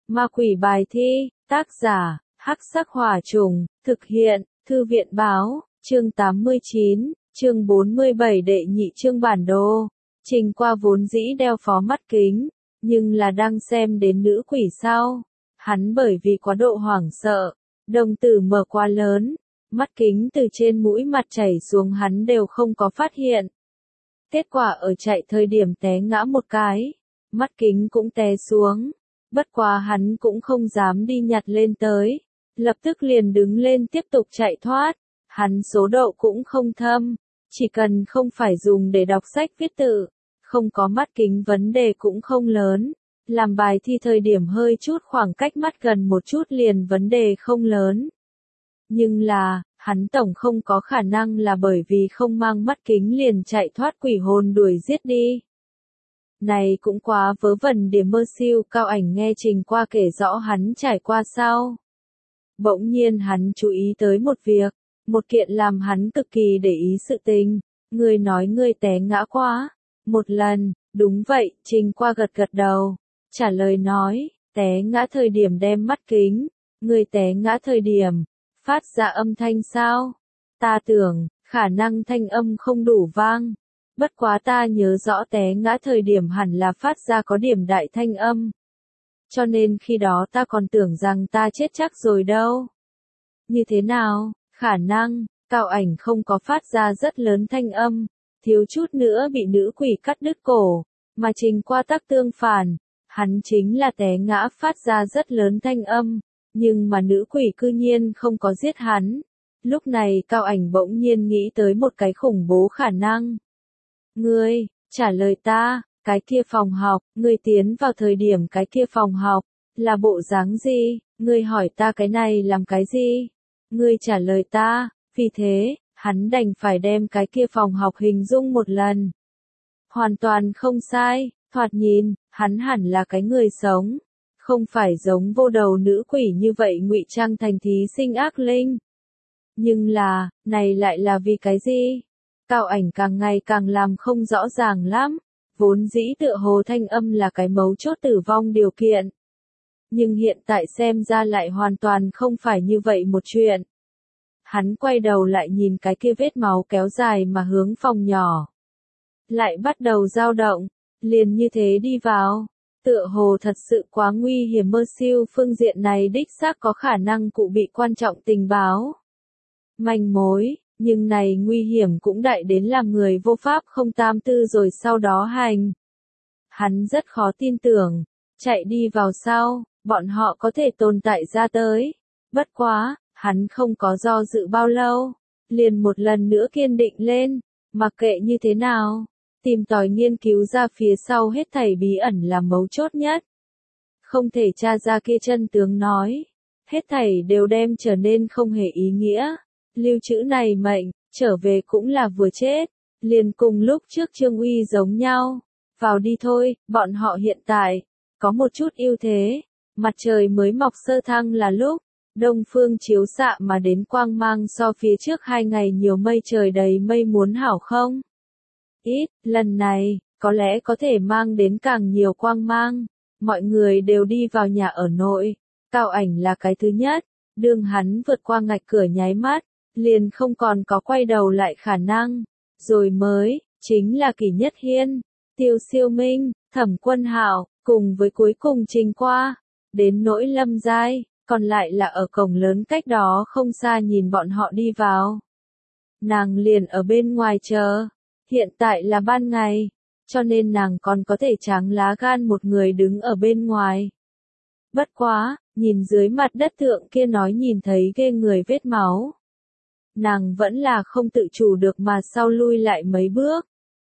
Ma quỷ bài thi, tác giả, Hắc Sắc Hỏa Trùng, thực hiện, Thư viện Báo, chương 89, chương 47 đệ nhị chương bản đồ. Trình Qua vốn dĩ đeo phó mắt kính, nhưng là đang xem đến nữ quỷ sau. Hắn bởi vì quá độ hoảng sợ, đồng tử mở quá lớn, mắt kính từ trên mũi mặt chảy xuống hắn đều không có phát hiện. Kết quả ở chạy thời điểm té ngã một cái, mắt kính cũng té xuống. Bất quá hắn cũng không dám đi nhặt lên tới, lập tức liền đứng lên tiếp tục chạy thoát. Hắn số độ cũng không thâm, chỉ cần không phải dùng để đọc sách viết tự, không có mắt kính vấn đề cũng không lớn. Làm bài thi thời điểm hơi chút khoảng cách mắt gần một chút liền vấn đề không lớn. Nhưng là, hắn tổng không có khả năng là bởi vì không mang mắt kính liền chạy thoát quỷ hồn đuổi giết đi. Này cũng quá vớ vẩn điểm mơ siêu. Cao Ảnh nghe Trình Qua kể rõ hắn trải qua sau. Bỗng nhiên hắn chú ý tới một việc, một kiện làm hắn cực kỳ để ý sự tình. Người nói ngươi té ngã quá. Một lần, đúng vậy, Trình Qua gật gật đầu, trả lời nói, té ngã thời điểm đem mắt kính, người té ngã thời điểm, phát ra âm thanh sao? Ta tưởng, khả năng thanh âm không đủ vang. Bất quá ta nhớ rõ té ngã thời điểm hẳn là phát ra có điểm đại thanh âm. Cho nên khi đó ta còn tưởng rằng ta chết chắc rồi đâu. Như thế nào? Khả năng, Cao Ảnh không có phát ra rất lớn thanh âm, thiếu chút nữa bị nữ quỷ cắt đứt cổ, mà Trình Qua tác tương phản, hắn chính là té ngã phát ra rất lớn thanh âm, nhưng mà nữ quỷ cư nhiên không có giết hắn. Lúc này Cao Ảnh bỗng nhiên nghĩ tới một cái khủng bố khả năng. Ngươi, trả lời ta, cái kia phòng học, ngươi tiến vào thời điểm cái kia phòng học, là bộ dáng gì? Ngươi hỏi ta cái này làm cái gì? Ngươi trả lời ta, vì thế, hắn đành phải đem cái kia phòng học hình dung một lần. Hoàn toàn không sai, thoạt nhìn, hắn hẳn là cái người sống, không phải giống vô đầu nữ quỷ như vậy ngụy trang thành thí sinh ác linh. Nhưng là, này lại là vì cái gì? Cao Ảnh càng ngày càng làm không rõ ràng lắm, vốn dĩ tựa hồ thanh âm là cái mấu chốt tử vong điều kiện. Nhưng hiện tại xem ra lại hoàn toàn không phải như vậy một chuyện. Hắn quay đầu lại nhìn cái kia vết máu kéo dài mà hướng phòng nhỏ. Lại bắt đầu dao động, liền như thế đi vào. Tựa hồ thật sự quá nguy hiểm mơ siêu phương diện này đích xác có khả năng cụ bị quan trọng tình báo. Manh mối, nhưng này nguy hiểm cũng đại đến làm người vô pháp không tam tư rồi sau đó hành. Hắn rất khó tin tưởng, chạy đi vào sau, bọn họ có thể tồn tại ra tới. Bất quá, hắn không có do dự bao lâu, liền một lần nữa kiên định lên, mặc kệ như thế nào, tìm tòi nghiên cứu ra phía sau hết thảy bí ẩn là mấu chốt nhất. Không thể tra ra kia chân tướng nói, hết thảy đều đem trở nên không hề ý nghĩa. Lưu trữ này mệnh, trở về cũng là vừa chết, liền cùng lúc trước Trương Uy giống nhau. Vào đi thôi, bọn họ hiện tại, có một chút ưu thế, mặt trời mới mọc sơ thăng là lúc, đông phương chiếu xạ mà đến quang mang so phía trước 2 ngày nhiều mây trời đầy mây muốn hảo không? Ít, lần này, có lẽ có thể mang đến càng nhiều quang mang, mọi người đều đi vào nhà ở nội, Cao Ảnh là cái thứ nhất, đương hắn vượt qua ngạch cửa nháy mắt, liền không còn có quay đầu lại khả năng, rồi mới, chính là Kỷ Nhất Hiên, Tiêu Siêu Minh, Thẩm Quân Hạo, cùng với cuối cùng Trình Qua, đến nỗi Lâm Giai, còn lại là ở cổng lớn cách đó không xa nhìn bọn họ đi vào. Nàng liền ở bên ngoài chờ, hiện tại là ban ngày, cho nên nàng còn có thể tráng lá gan một người đứng ở bên ngoài. Bất quá, nhìn dưới mặt đất thượng kia nói nhìn thấy ghê người vết máu. Nàng vẫn là không tự chủ được mà sau lui lại mấy bước.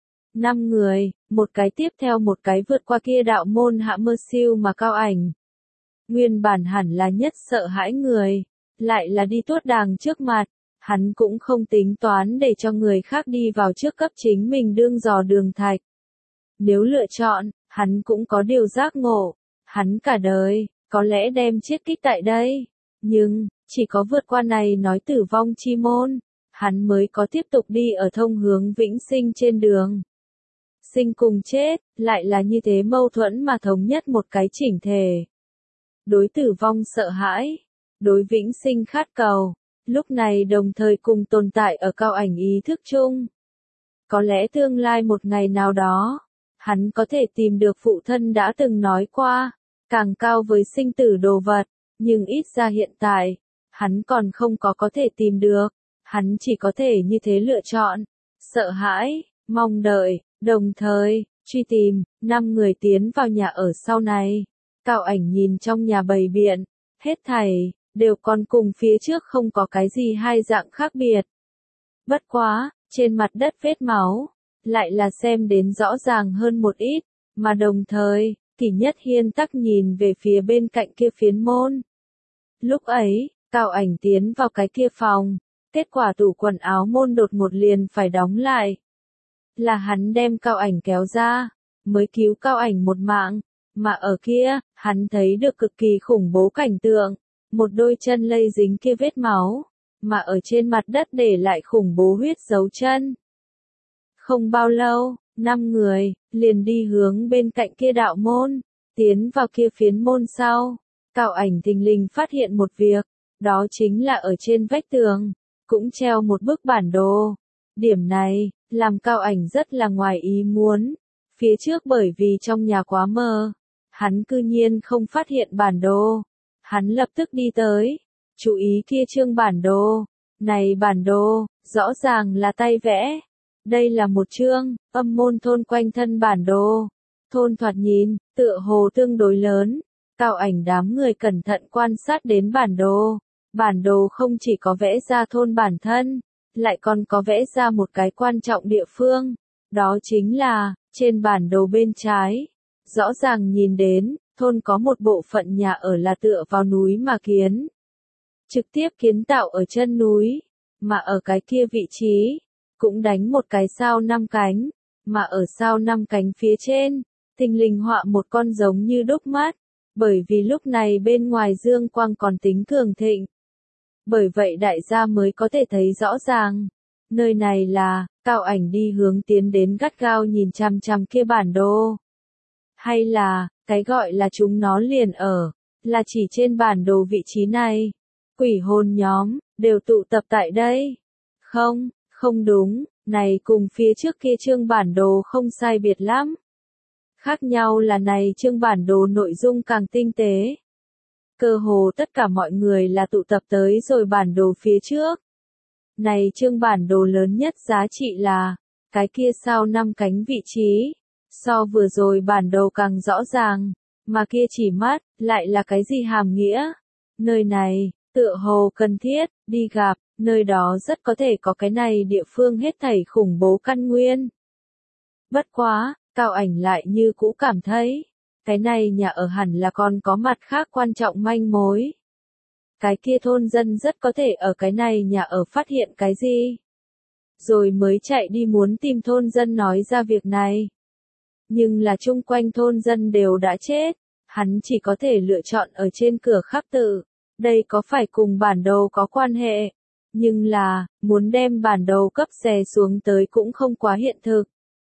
5 người, một cái tiếp theo một cái vượt qua kia đạo môn hạ mơ siêu mà Cao Ảnh. Nguyên bản hẳn là nhất sợ hãi người, lại là đi tuốt đàng trước mặt, hắn cũng không tính toán để cho người khác đi vào trước cấp chính mình đương dò đường thạch. Nếu lựa chọn, hắn cũng có điều giác ngộ, hắn cả đời, có lẽ đem chiết kích tại đây, nhưng, chỉ có vượt qua này nói tử vong chi môn, hắn mới có tiếp tục đi ở thông hướng vĩnh sinh trên đường. Sinh cùng chết, lại là như thế mâu thuẫn mà thống nhất một cái chỉnh thể. đối tử vong sợ hãi, đối vĩnh sinh khát cầu, lúc này đồng thời cùng tồn tại ở cao ảnh ý thức chung. Có lẽ tương lai một ngày nào đó, hắn có thể tìm được phụ thân đã từng nói qua, càng cao với sinh tử đồ vật, nhưng ít ra hiện tại, hắn còn không có thể tìm được, hắn chỉ có thể như thế lựa chọn, sợ hãi, mong đợi, đồng thời, truy tìm. 5 người tiến vào nhà ở sau này, Cao Ảnh nhìn trong nhà bày biện, hết thảy đều còn cùng phía trước không có cái gì hai dạng khác biệt. Bất quá, trên mặt đất vết máu, lại là xem đến rõ ràng hơn một ít, mà đồng thời, Kỷ Nhất Hiên tắc nhìn về phía bên cạnh kia phiến môn. Lúc ấy, Cao Ảnh tiến vào cái kia phòng, kết quả tủ quần áo môn đột một liền phải đóng lại. Là hắn đem Cao Ảnh kéo ra, mới cứu Cao Ảnh một mạng, mà ở kia, hắn thấy được cực kỳ khủng bố cảnh tượng, một đôi chân lây dính kia vết máu, mà ở trên mặt đất để lại khủng bố huyết dấu chân. Không bao lâu, 5 người, liền đi hướng bên cạnh kia đạo môn, tiến vào kia phiến môn sau. Cao Ảnh thình lình phát hiện một việc, đó chính là ở trên vách tường, cũng treo một bức bản đồ. Điểm này, làm Cao Ảnh rất là ngoài ý muốn. Phía trước bởi vì trong nhà quá mờ, hắn cư nhiên không phát hiện bản đồ. Hắn lập tức đi tới, chú ý kia chương bản đồ. Này bản đồ, rõ ràng là tay vẽ. Đây là một chương, âm môn thôn quanh thân bản đồ. Thôn thoạt nhìn, tựa hồ tương đối lớn. Cao Ảnh đám người cẩn thận quan sát đến bản đồ. Bản đồ không chỉ có vẽ ra thôn bản thân, lại còn có vẽ ra một cái quan trọng địa phương. Đó chính là, trên bản đồ bên trái, rõ ràng nhìn đến, thôn có một bộ phận nhà ở là tựa vào núi mà kiến. Trực tiếp kiến tạo ở chân núi, mà ở cái kia vị trí, cũng đánh một cái sao 5 cánh, mà ở sao 5 cánh phía trên, thình lình họa một con giống như đúc mắt, bởi vì lúc này bên ngoài dương quang còn tính cường thịnh. Bởi vậy đại gia mới có thể thấy rõ ràng, nơi này là, Cao Ảnh đi hướng tiến đến gắt gao nhìn chằm chằm kia bản đồ. Hay là, cái gọi là chúng nó liền ở, là chỉ trên bản đồ vị trí này. Quỷ hồn nhóm, đều tụ tập tại đây. Không, không đúng, này cùng phía trước kia chương bản đồ không sai biệt lắm. Khác nhau là này chương bản đồ nội dung càng tinh tế. Cơ hồ tất cả mọi người là tụ tập tới rồi bản đồ phía trước. Này chương bản đồ lớn nhất giá trị là, cái kia sao 5 cánh vị trí. So vừa rồi bản đồ càng rõ ràng, mà kia chỉ mắt, lại là cái gì hàm nghĩa. Nơi này, tựa hồ cần thiết, đi gặp, nơi đó rất có thể có cái này địa phương hết thảy khủng bố căn nguyên. Bất quá, Cao Ảnh lại như cũ cảm thấy, cái này nhà ở hẳn là còn có mặt khác quan trọng manh mối. Cái kia thôn dân rất có thể ở cái này nhà ở phát hiện cái gì. Rồi mới chạy đi muốn tìm thôn dân nói ra việc này. Nhưng là chung quanh thôn dân đều đã chết, hắn chỉ có thể lựa chọn ở trên cửa khắc tự. Đây có phải cùng bản đồ có quan hệ? Nhưng là, muốn đem bản đồ cấp xè xuống tới cũng không quá hiện thực.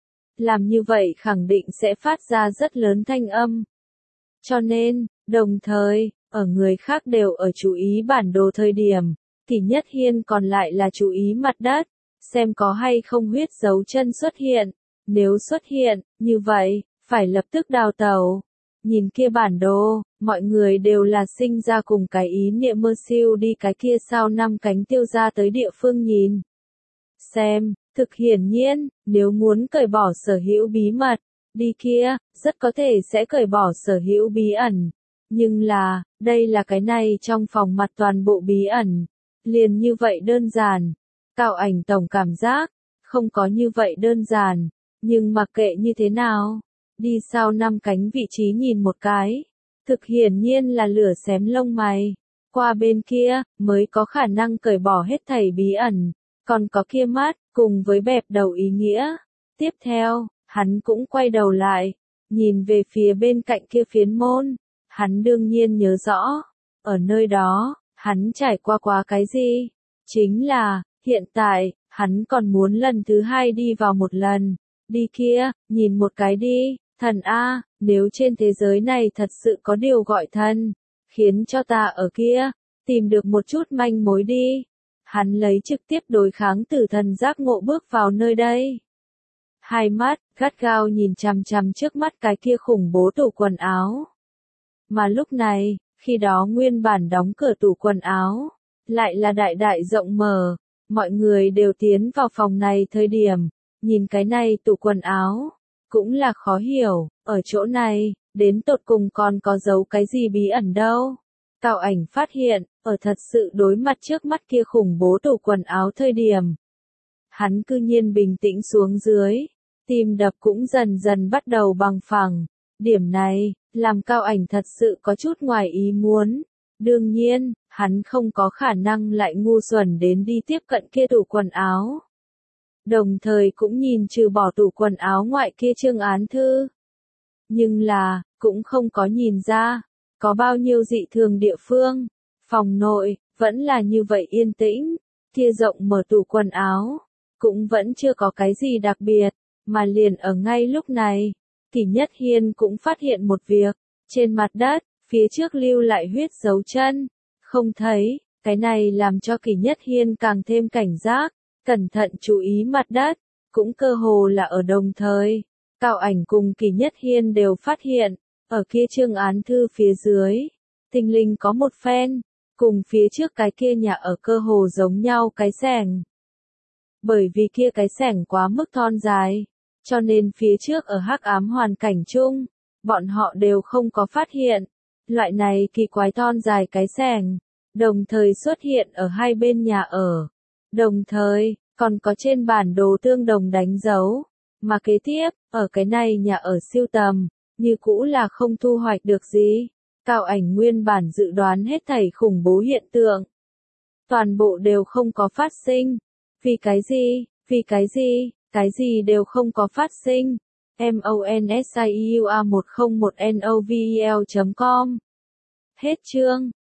Làm như vậy khẳng định sẽ phát ra rất lớn thanh âm. Cho nên, đồng thời, ở người khác đều ở chú ý bản đồ thời điểm, Kỷ Nhất Hiên còn lại là chú ý mặt đất, xem có hay không huyết dấu chân xuất hiện. Nếu xuất hiện, như vậy, phải lập tức đào tẩu. Nhìn kia bản đồ, mọi người đều là sinh ra cùng cái ý niệm mơ siêu đi cái kia sao 5 cánh tiêu ra tới địa phương nhìn. Xem, thực hiển nhiên, nếu muốn cởi bỏ sở hữu bí mật, đi kia, rất có thể sẽ cởi bỏ sở hữu bí ẩn. Nhưng là, đây là cái này trong phòng mặt toàn bộ bí ẩn. Liền như vậy đơn giản. Cao Ảnh tổng cảm giác, không có như vậy đơn giản. Nhưng mặc kệ như thế nào, đi sao 5 cánh vị trí nhìn một cái. Thực hiển nhiên là lửa xém lông mày. Qua bên kia, mới có khả năng cởi bỏ hết thảy bí ẩn. Còn có kia mắt, cùng với bẹp đầu ý nghĩa. Tiếp theo, hắn cũng quay đầu lại, nhìn về phía bên cạnh kia phiến môn. Hắn đương nhiên nhớ rõ, ở nơi đó, hắn trải qua cái gì? Chính là, hiện tại, hắn còn muốn lần thứ 2 đi vào một lần. Đi kia, nhìn một cái đi, thần A, nếu trên thế giới này thật sự có điều gọi thần, khiến cho ta ở kia, tìm được một chút manh mối đi. Hắn lấy trực tiếp đối kháng tử thần giác ngộ bước vào nơi đây. Hai mắt, gắt gao nhìn chằm chằm trước mắt cái kia khủng bố tủ quần áo. Mà lúc này, khi đó nguyên bản đóng cửa tủ quần áo, lại là đại đại rộng mở, mọi người đều tiến vào phòng này thời điểm, nhìn cái này tủ quần áo, cũng là khó hiểu, ở chỗ này, đến tột cùng còn có giấu cái gì bí ẩn đâu. Cao Ảnh phát hiện, ở thật sự đối mặt trước mắt kia khủng bố tủ quần áo thời điểm. Hắn cư nhiên bình tĩnh xuống dưới, tim đập cũng dần dần bắt đầu bằng phẳng. Điểm này, làm Cao Ảnh thật sự có chút ngoài ý muốn. Đương nhiên, hắn không có khả năng lại ngu xuẩn đến đi tiếp cận kia tủ quần áo. Đồng thời cũng nhìn trừ bỏ tủ quần áo ngoại kia chương án thư. Nhưng là, cũng không có nhìn ra, có bao nhiêu dị thường địa phương. Phòng nội, vẫn là như vậy yên tĩnh, kia rộng mở tủ quần áo, cũng vẫn chưa có cái gì đặc biệt, mà liền ở ngay lúc này, Kỷ Nhất Hiên cũng phát hiện một việc, trên mặt đất, phía trước lưu lại huyết dấu chân, không thấy, cái này làm cho Kỷ Nhất Hiên càng thêm cảnh giác, cẩn thận chú ý mặt đất, cũng cơ hồ là ở đồng thời. Cao Ảnh cùng Kỷ Nhất Hiên đều phát hiện, ở kia chương án thư phía dưới, thình lình có một phen, cùng phía trước cái kia nhà ở cơ hồ giống nhau cái xẻng. Bởi vì kia cái xẻng quá mức thon dài, cho nên phía trước ở hắc ám hoàn cảnh chung, bọn họ đều không có phát hiện. Loại này kỳ quái thon dài cái xẻng, đồng thời xuất hiện ở hai bên nhà ở. Đồng thời, còn có trên bản đồ tương đồng đánh dấu. Mà kế tiếp, ở cái này nhà ở siêu tầm, như cũ là không thu hoạch được gì. Cao Ảnh nguyên bản dự đoán hết thảy khủng bố hiện tượng. Toàn bộ đều không có phát sinh. Vì cái gì? Vì cái gì? Cái gì đều không có phát sinh. MONSIUA101NOVEL.com Hết chương.